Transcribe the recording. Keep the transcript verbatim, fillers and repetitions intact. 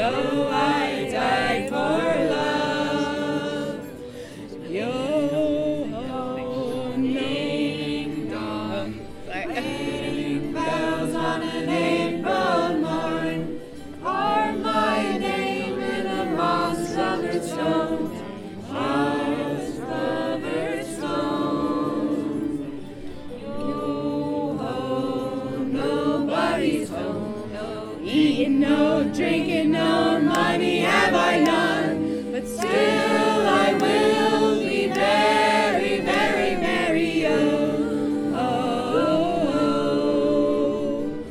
so I died for love. Yo ho, ding dong, ring bells on an April morn, carve my name in a moss-covered stone, moss-covered stone. Yo ho, nobody's home, no eating, no drinking, no money have I none.